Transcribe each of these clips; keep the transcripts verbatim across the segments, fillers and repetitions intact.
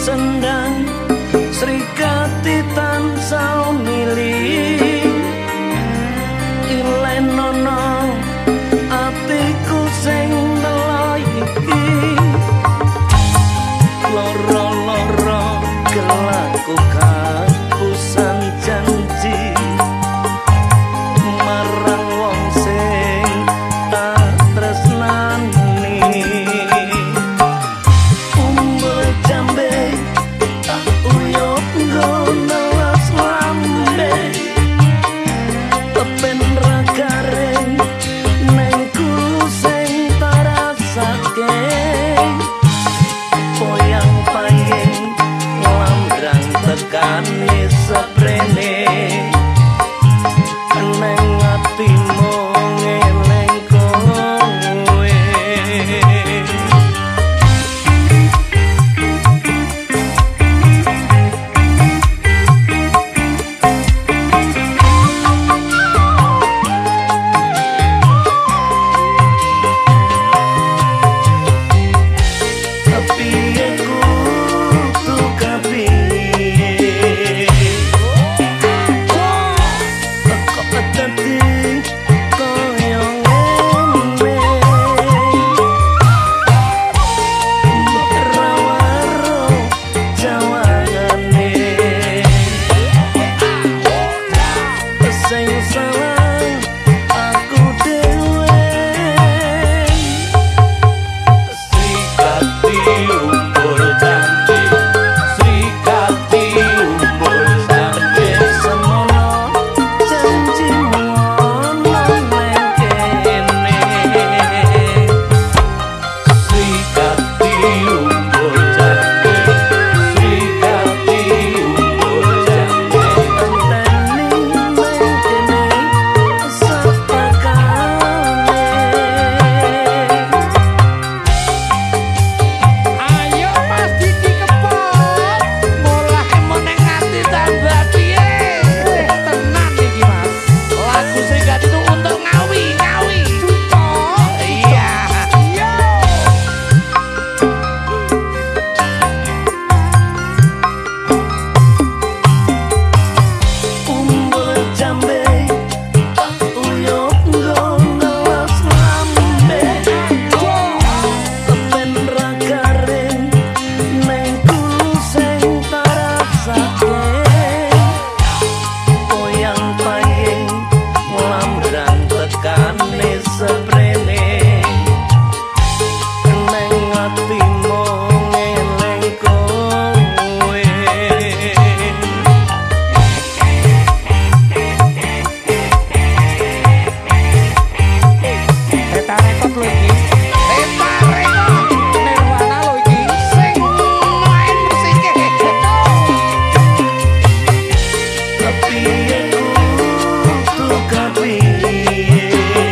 sendang Srikati tansah milih ilenono atiku sing delok iki loro-loro kelaku kapusan janji marang wong sing tak tresnani umbul jambe tak uyup nggono lambe tepen ragaring neng kulo sing tarasake poyang payeng lambrang tekane seprene neng atimu ngeleng kowe piye kudu kapiye kok dadi koyo ngene rawaro jawangane sing salah aku dhewe Srikati umbul jambe Srikati umbul jambe semono janjimu nang kene Srikati umbul jambe Srikati umbul jambe enteni nang kene sapakane Ayo Mas Didi Kempot, mulai meneng ati tambah piye? Wih, tenan iki Mas. Lagu Srikati itu untuk ngawi, ngawi. Cocok. Iya. Yo. umbul jambe tak uyup nggono lambe tepen ragaring neng kulo sing tarasake poyang payeng lambrang tekane seprene neng atimu ngeleng kowe Eta rekod lho iki. Eta rekod Nirwana lho iki. Sing main musike. piye kudu kapiye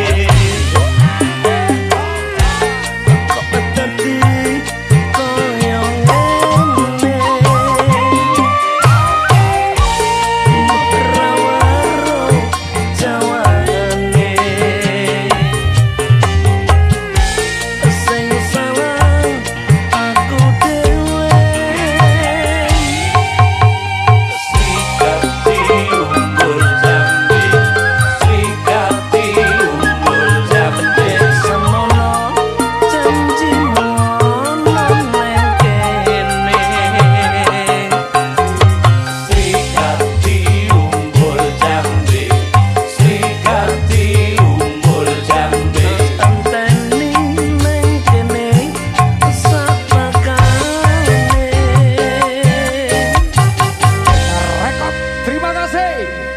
kok dadi koyo ngene rawaro jawangane sing salah aku dhewe Srikati umbul jambe Srikati umbul jambe semono janjimu nang kene Srikati umbul jambe Srikati umbul jambe enteni nang kene sapakane Rekod. Terima kasih.